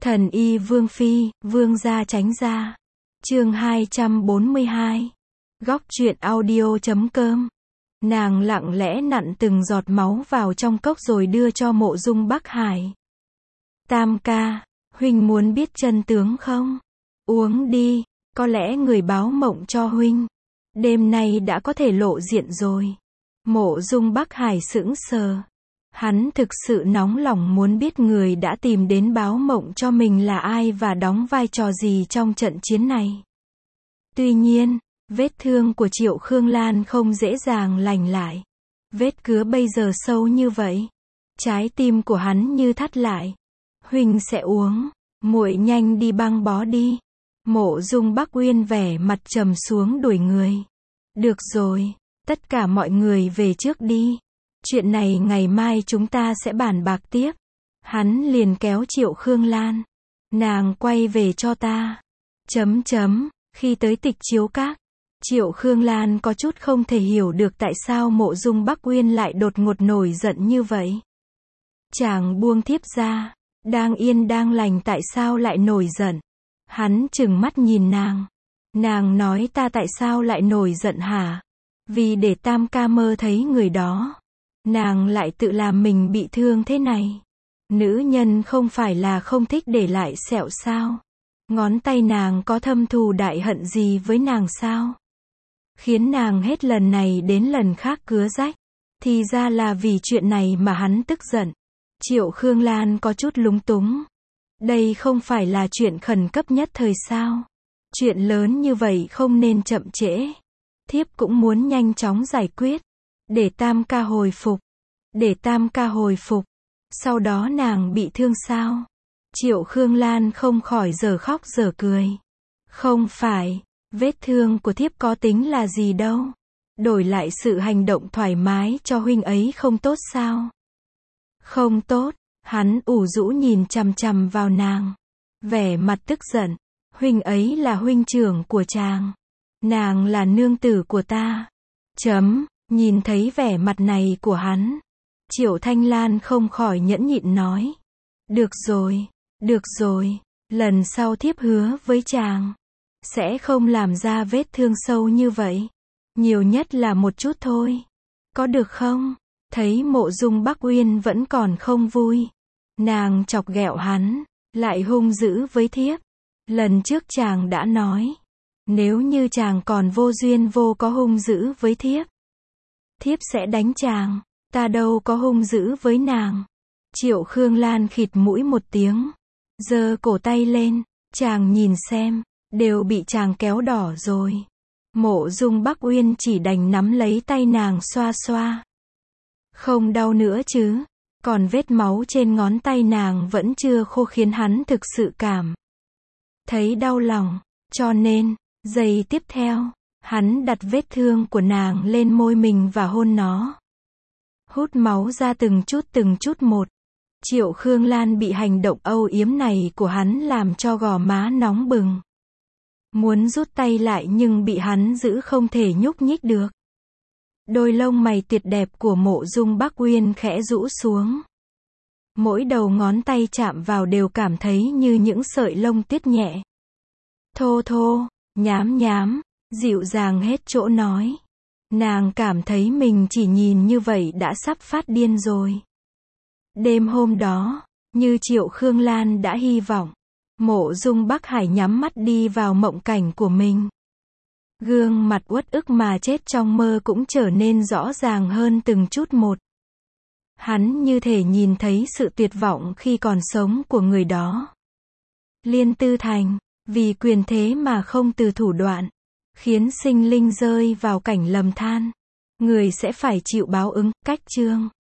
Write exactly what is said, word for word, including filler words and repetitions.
Thần y Vương Phi, Vương gia tránh ra. Chương hai trăm bốn mươi hai. Góc truyện audio chấm com. Nàng lặng lẽ nặn từng giọt máu vào trong cốc rồi đưa cho Mộ Dung Bắc Hải. Tam ca, huynh muốn biết chân tướng không? Uống đi, có lẽ người báo mộng cho huynh. Đêm nay đã có thể lộ diện rồi. Mộ Dung Bắc Hải sững sờ. Hắn thực sự nóng lòng muốn biết người đã tìm đến báo mộng cho mình là ai và đóng vai trò gì trong trận chiến này. Tuy nhiên, vết thương của Triệu Khương Lan không dễ dàng lành lại. Vết cứa bây giờ sâu như vậy. Trái tim của hắn như thắt lại. Huynh sẽ uống, muội nhanh đi băng bó đi. Mộ Dung Bắc Uyên vẻ mặt trầm xuống đuổi người. Được rồi, tất cả mọi người về trước đi. Chuyện này ngày mai chúng ta sẽ bàn bạc tiếp. Hắn liền kéo Triệu Khương Lan. Nàng quay về cho ta. Chấm chấm, khi tới Tịch Chiếu Các, Triệu Khương Lan có chút không thể hiểu được tại sao Mộ Dung Bắc Uyên lại đột ngột nổi giận như vậy. Chàng buông thiếp ra, đang yên đang lành tại sao lại nổi giận? Hắn trừng mắt nhìn nàng. Nàng nói ta tại sao lại nổi giận hả? Vì để Tam ca mơ thấy người đó. Nàng lại tự làm mình bị thương thế này. Nữ nhân không phải là không thích để lại sẹo sao? Ngón tay nàng có thâm thù đại hận gì với nàng sao? Khiến nàng hết lần này đến lần khác cứa rách. Thì ra là vì chuyện này mà hắn tức giận. Triệu Khương Lan có chút lúng túng. Đây không phải là chuyện khẩn cấp nhất thời sao? Chuyện lớn như vậy không nên chậm trễ. Thiếp cũng muốn nhanh chóng giải quyết. Để Tam ca hồi phục. Để Tam ca hồi phục. Sau đó nàng bị thương sao? Triệu Khương Lan không khỏi giờ khóc giờ cười. Không phải, vết thương của thiếp có tính là gì đâu. Đổi lại sự hành động thoải mái cho huynh ấy không tốt sao? Không tốt, hắn ủ rũ nhìn chằm chằm vào nàng. Vẻ mặt tức giận, huynh ấy là huynh trưởng của chàng. Nàng là nương tử của ta. Chấm, nhìn thấy vẻ mặt này của hắn. Triệu Thanh Lan không khỏi nhẫn nhịn nói. Được rồi, được rồi, lần sau thiếp hứa với chàng. Sẽ không làm ra vết thương sâu như vậy. Nhiều nhất là một chút thôi. Có được không? Thấy Mộ Dung Bắc Uyên vẫn còn không vui. Nàng chọc ghẹo hắn, lại hung dữ với thiếp. Lần trước chàng đã nói. Nếu như chàng còn vô duyên vô có hung dữ với thiếp. Thiếp sẽ đánh chàng. Ta đâu có hung dữ với nàng. Triệu Khương Lan khịt mũi một tiếng. Giơ cổ tay lên. Chàng nhìn xem. Đều bị chàng kéo đỏ rồi. Mộ Dung Bắc Uyên chỉ đành nắm lấy tay nàng xoa xoa. Không đau nữa chứ. Còn vết máu trên ngón tay nàng vẫn chưa khô khiến hắn thực sự cảm thấy đau lòng. Cho nên, giây tiếp theo, hắn đặt vết thương của nàng lên môi mình và hôn nó. Hút máu ra từng chút từng chút một. Triệu Khương Lan bị hành động âu yếm này của hắn làm cho gò má nóng bừng. Muốn rút tay lại nhưng bị hắn giữ không thể nhúc nhích được. Đôi lông mày tuyệt đẹp của Mộ Dung Bắc Uyên khẽ rũ xuống. Mỗi đầu ngón tay chạm vào đều cảm thấy như những sợi lông tuyết nhẹ. Thô thô, nhám nhám, dịu dàng hết chỗ nói. Nàng cảm thấy mình chỉ nhìn như vậy đã sắp phát điên rồi. Đêm hôm đó, như Triệu Khương Lan đã hy vọng, Mộ Dung Bắc Hải nhắm mắt đi vào mộng cảnh của mình. Gương mặt uất ức mà chết trong mơ cũng trở nên rõ ràng hơn từng chút một. Hắn như thể nhìn thấy sự tuyệt vọng khi còn sống của người đó. Liên Tư Thành, vì quyền thế mà không từ thủ đoạn, khiến sinh linh rơi vào cảnh lầm than. Người sẽ phải chịu báo ứng. Cách chương